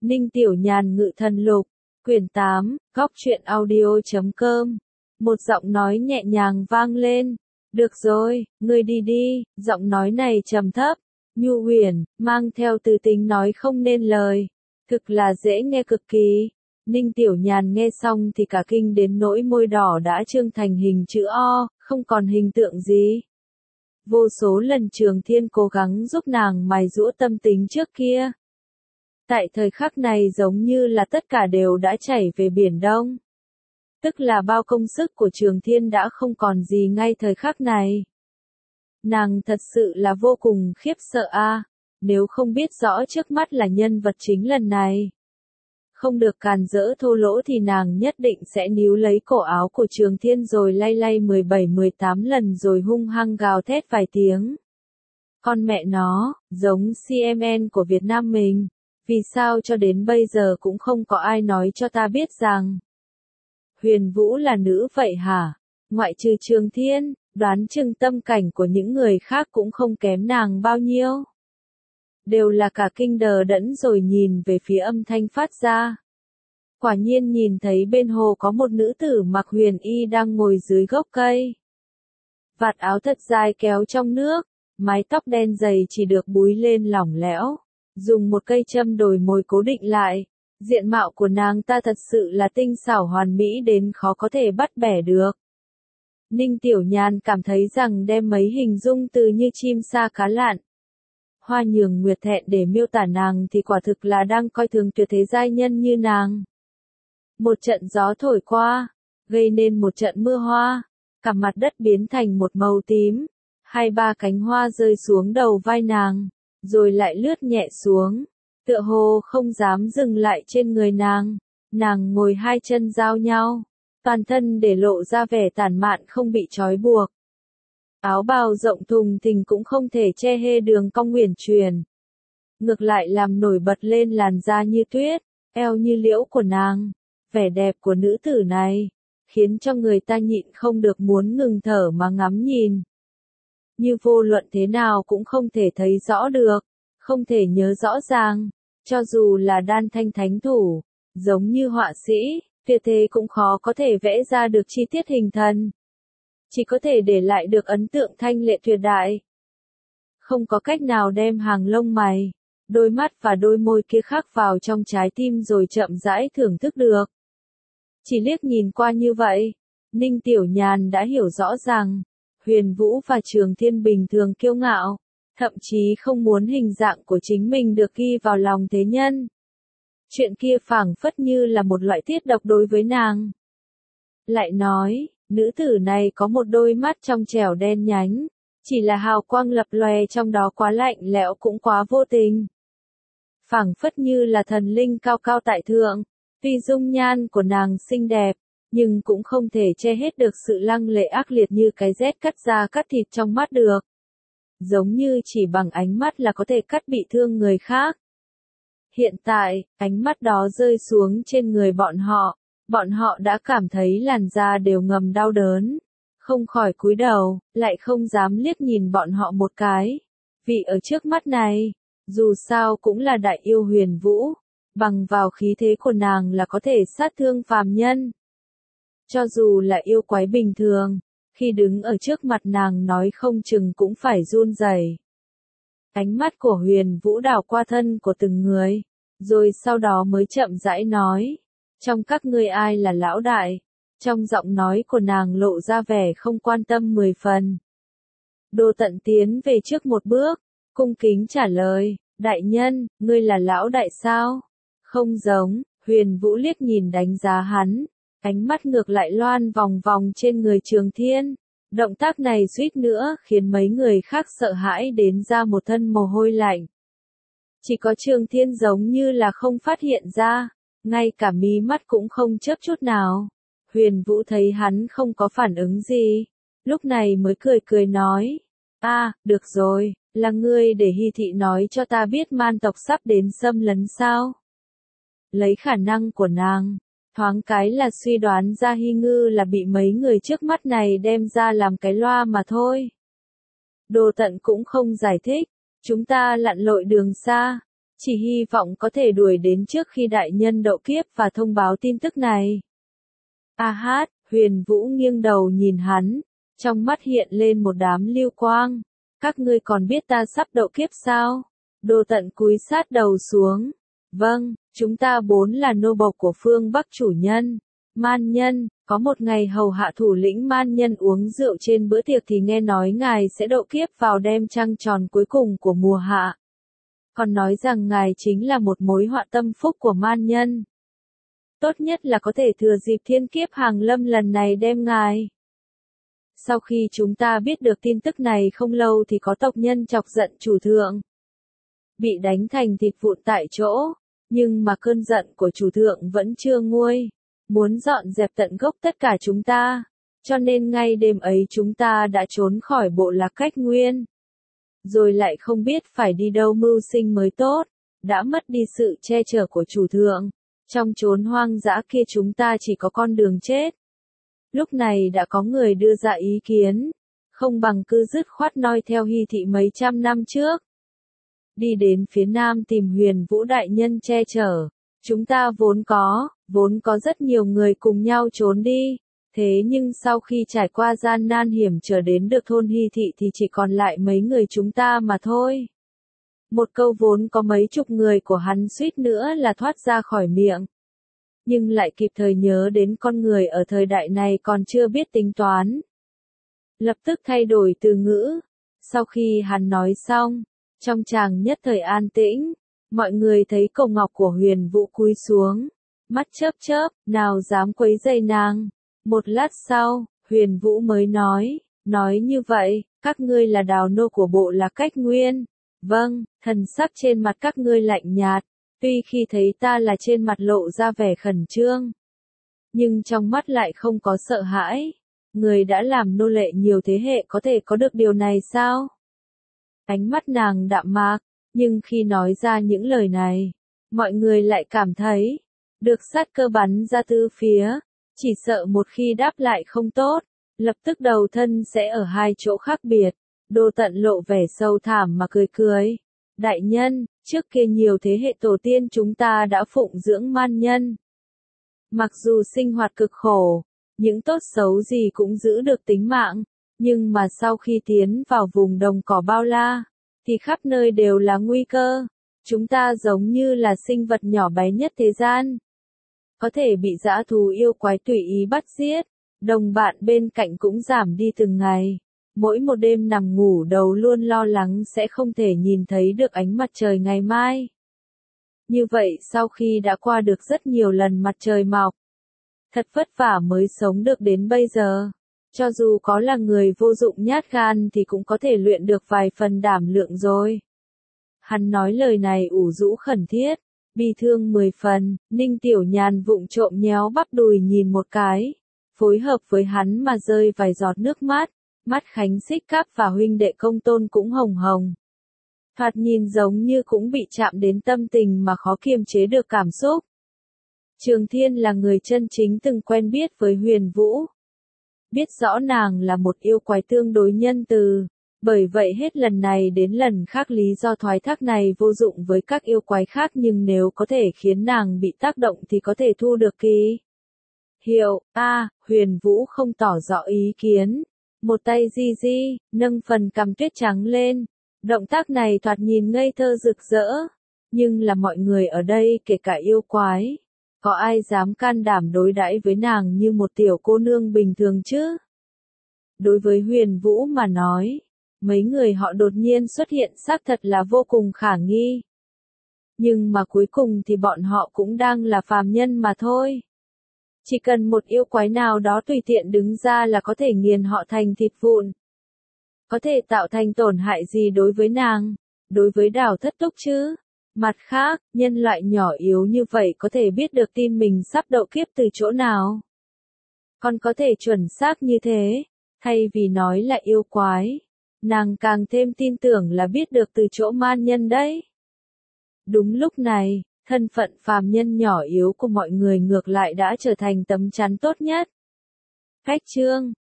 Ninh Tiểu Nhàn Ngự Thần Lục, quyển 8, góc truyện audio.com. Một giọng nói nhẹ nhàng vang lên. Được rồi, ngươi đi đi, giọng nói này trầm thấp, nhu huyền, mang theo từ tính nói không nên lời. Thực là dễ nghe cực kỳ. Ninh Tiểu Nhàn nghe xong thì cả kinh đến nỗi môi đỏ đã trương thành hình chữ O, không còn hình tượng gì. Vô số lần Trường Thiên cố gắng giúp nàng mài giũa tâm tính trước kia. Tại thời khắc này giống như là tất cả đều đã chảy về Biển Đông. Tức là bao công sức của Trường Thiên đã không còn gì ngay thời khắc này. Nàng thật sự là vô cùng khiếp sợ a, nếu không biết rõ trước mắt là nhân vật chính lần này. Không được càn rỡ thô lỗ thì nàng nhất định sẽ níu lấy cổ áo của Trường Thiên rồi lay lay 17-18 lần rồi hung hăng gào thét vài tiếng. Con mẹ nó, giống CMN của Việt Nam mình, vì sao cho đến bây giờ cũng không có ai nói cho ta biết rằng Huyền Vũ là nữ vậy hả? Ngoại trừ Trường Thiên, đoán chừng tâm cảnh của những người khác cũng không kém nàng bao nhiêu. Đều là cả kinh đờ đẫn rồi nhìn về phía âm thanh phát ra. Quả nhiên nhìn thấy bên hồ có một nữ tử mặc huyền y đang ngồi dưới gốc cây. Vạt áo thật dài kéo trong nước, mái tóc đen dày chỉ được búi lên lỏng lẻo, dùng một cây châm đồi mồi cố định lại. Diện mạo của nàng ta thật sự là tinh xảo hoàn mỹ đến khó có thể bắt bẻ được. Ninh Tiểu Nhàn cảm thấy rằng đem mấy hình dung từ như chim sa cá lặn, hoa nhường nguyệt thẹn để miêu tả nàng thì quả thực là đang coi thường tuyệt thế giai nhân như nàng. Một trận gió thổi qua, gây nên một trận mưa hoa, cả mặt đất biến thành một màu tím, 2-3 cánh hoa rơi xuống đầu vai nàng, rồi lại lướt nhẹ xuống, tựa hồ không dám dừng lại trên người nàng. Nàng ngồi hai chân giao nhau, toàn thân để lộ ra vẻ tản mạn không bị trói buộc. Áo bào rộng thùng thình cũng không thể che hê đường cong uyển chuyển. Ngược lại làm nổi bật lên làn da như tuyết, eo như liễu của nàng. Vẻ đẹp của nữ tử này, khiến cho người ta nhịn không được muốn ngừng thở mà ngắm nhìn. Như vô luận thế nào cũng không thể thấy rõ được, không thể nhớ rõ ràng, cho dù là đan thanh thánh thủ, giống như họa sĩ, tuyệt thế cũng khó có thể vẽ ra được chi tiết hình thần. Chỉ có thể để lại được ấn tượng thanh lệ tuyệt đại. Không có cách nào đem hàng lông mày, đôi mắt và đôi môi kia khắc vào trong trái tim rồi chậm rãi thưởng thức được. Chỉ liếc nhìn qua như vậy, Ninh Tiểu Nhàn đã hiểu rõ rằng, Huyền Vũ và Trường Thiên bình thường kiêu ngạo, thậm chí không muốn hình dạng của chính mình được ghi vào lòng thế nhân. Chuyện kia phảng phất như là một loại tiết độc đối với nàng. Lại nói, nữ tử này có một đôi mắt trong trẻo đen nhánh, chỉ là hào quang lập lòe trong đó quá lạnh lẽo cũng quá vô tình. Phảng phất như là thần linh cao cao tại thượng. Tuy dung nhan của nàng xinh đẹp, nhưng cũng không thể che hết được sự lăng lệ ác liệt như cái rét cắt da cắt thịt trong mắt được. Giống như chỉ bằng ánh mắt là có thể cắt bị thương người khác. Hiện tại, ánh mắt đó rơi xuống trên người bọn họ đã cảm thấy làn da đều ngầm đau đớn. Không khỏi cúi đầu, lại không dám liếc nhìn bọn họ một cái. Vì ở trước mắt này, dù sao cũng là đại yêu Huyền Vũ. Bằng vào khí thế của nàng là có thể sát thương phàm nhân. Cho dù là yêu quái bình thường, khi đứng ở trước mặt nàng nói không chừng cũng phải run rẩy. Ánh mắt của Huyền Vũ đảo qua thân của từng người, rồi sau đó mới chậm rãi nói, trong các ngươi ai là lão đại? Trong giọng nói của nàng lộ ra vẻ không quan tâm 10 phần. Đồ Tận tiến về trước một bước, cung kính trả lời, đại nhân, ngươi là lão đại sao? Không giống, Huyền Vũ liếc nhìn đánh giá hắn, ánh mắt ngược lại loan vòng vòng trên người Trường Thiên. Động tác này suýt nữa khiến mấy người khác sợ hãi đến ra một thân mồ hôi lạnh. Chỉ có Trường Thiên giống như là không phát hiện ra, ngay cả mí mắt cũng không chớp chút nào. Huyền Vũ thấy hắn không có phản ứng gì, lúc này mới cười cười nói, được rồi, là ngươi để Hy Thị nói cho ta biết man tộc sắp đến xâm lấn sao? Lấy khả năng của nàng, thoáng cái là suy đoán ra Hy Ngư là bị mấy người trước mắt này đem ra làm cái loa mà thôi. Đồ Tận cũng không giải thích, chúng ta lặn lội đường xa, chỉ hy vọng có thể đuổi đến trước khi đại nhân độ kiếp và thông báo tin tức này. A hát, Huyền Vũ nghiêng đầu nhìn hắn, trong mắt hiện lên một đám lưu quang. Các ngươi còn biết ta sắp độ kiếp sao? Đồ Tận cúi sát đầu xuống. Vâng, chúng ta 4 là nô bộc của phương Bắc chủ nhân. Man nhân, có một ngày hầu hạ thủ lĩnh man nhân uống rượu trên bữa tiệc thì nghe nói ngài sẽ độ kiếp vào đêm trăng tròn cuối cùng của mùa hạ. Còn nói rằng ngài chính là một mối họa tâm phúc của man nhân. Tốt nhất là có thể thừa dịp thiên kiếp hàng lâm lần này đem ngài. Sau khi chúng ta biết được tin tức này không lâu thì có tộc nhân chọc giận chủ thượng. Bị đánh thành thịt vụn tại chỗ, nhưng mà cơn giận của chủ thượng vẫn chưa nguôi. Muốn dọn dẹp tận gốc tất cả chúng ta, cho nên ngay đêm ấy chúng ta đã trốn khỏi bộ Lạc Cách Nguyên. Rồi lại không biết phải đi đâu mưu sinh mới tốt, đã mất đi sự che chở của chủ thượng. Trong chốn hoang dã kia chúng ta chỉ có con đường chết. Lúc này đã có người đưa ra ý kiến, không bằng cứ dứt khoát noi theo Hy thị mấy trăm năm trước. Đi đến phía nam tìm Huyền Vũ đại nhân che chở. Chúng ta vốn có rất nhiều người cùng nhau trốn đi, thế nhưng sau khi trải qua gian nan hiểm trở đến được thôn Hy thị thì chỉ còn lại mấy người chúng ta mà thôi. Một câu vốn có mấy chục người của hắn suýt nữa là thoát ra khỏi miệng. Nhưng lại kịp thời nhớ đến con người ở thời đại này còn chưa biết tính toán. Lập tức thay đổi từ ngữ. Sau khi hắn nói xong, trong tràng nhất thời an tĩnh. Mọi người thấy cầu ngọc của Huyền Vũ cúi xuống, mắt chớp chớp, nào dám quấy rầy nàng. Một lát sau, Huyền Vũ mới nói như vậy, các ngươi là đào nô của bộ Lạc Cách Nguyên. Vâng, thần sắc trên mặt các ngươi lạnh nhạt, tuy khi thấy ta là trên mặt lộ ra vẻ khẩn trương. Nhưng trong mắt lại không có sợ hãi. Người đã làm nô lệ nhiều thế hệ có thể có được điều này sao? Ánh mắt nàng đạm mạc. Nhưng khi nói ra những lời này, mọi người lại cảm thấy, được sát cơ bắn ra tứ phía, chỉ sợ một khi đáp lại không tốt, lập tức đầu thân sẽ ở hai chỗ khác biệt. Đồ Tận lộ vẻ sâu thẳm mà cười cười. Đại nhân, trước kia nhiều thế hệ tổ tiên chúng ta đã phụng dưỡng man nhân. Mặc dù sinh hoạt cực khổ, những tốt xấu gì cũng giữ được tính mạng, nhưng mà sau khi tiến vào vùng đồng cỏ bao la, thì khắp nơi đều là nguy cơ. Chúng ta giống như là sinh vật nhỏ bé nhất thế gian. Có thể bị dã thú yêu quái tùy ý bắt giết. Đồng bạn bên cạnh cũng giảm đi từng ngày. Mỗi một đêm nằm ngủ đầu luôn lo lắng sẽ không thể nhìn thấy được ánh mặt trời ngày mai. Như vậy sau khi đã qua được rất nhiều lần mặt trời mọc, thật vất vả mới sống được đến bây giờ. Cho dù có là người vô dụng nhát gan thì cũng có thể luyện được vài phần đảm lượng rồi. Hắn nói lời này ủ rũ khẩn thiết, bi thương 10 phần, Ninh Tiểu Nhàn vụng trộm nhéo bắp đùi nhìn một cái, phối hợp với hắn mà rơi vài giọt nước mắt, mắt Khánh Xích Cáp và huynh đệ Công Tôn cũng hồng hồng. Thoạt nhìn giống như cũng bị chạm đến tâm tình mà khó kiềm chế được cảm xúc. Trường Thiên là người chân chính từng quen biết với Huyền Vũ. Biết rõ nàng là một yêu quái tương đối nhân từ, bởi vậy hết lần này đến lần khác lý do thoái thác này vô dụng với các yêu quái khác, nhưng nếu có thể khiến nàng bị tác động thì có thể thu được kỳ hiệu. Huyền Vũ không tỏ rõ ý kiến, một tay di di, nâng phần cằm tuyết trắng lên, động tác này thoạt nhìn ngây thơ rực rỡ, nhưng là mọi người ở đây kể cả yêu quái. Có ai dám can đảm đối đãi với nàng như một tiểu cô nương bình thường chứ? Đối với Huyền Vũ mà nói, mấy người họ đột nhiên xuất hiện xác thật là vô cùng khả nghi. Nhưng mà cuối cùng thì bọn họ cũng đang là phàm nhân mà thôi. Chỉ cần một yêu quái nào đó tùy tiện đứng ra là có thể nghiền họ thành thịt vụn. Có thể tạo thành tổn hại gì đối với nàng, đối với Đào Thất Túc chứ? Mặt khác, nhân loại nhỏ yếu như vậy có thể biết được tin mình sắp độ kiếp từ chỗ nào. Còn có thể chuẩn xác như thế, thay vì nói là yêu quái, nàng càng thêm tin tưởng là biết được từ chỗ man nhân đấy. Đúng lúc này, thân phận phàm nhân nhỏ yếu của mọi người ngược lại đã trở thành tấm chắn tốt nhất. Khách chương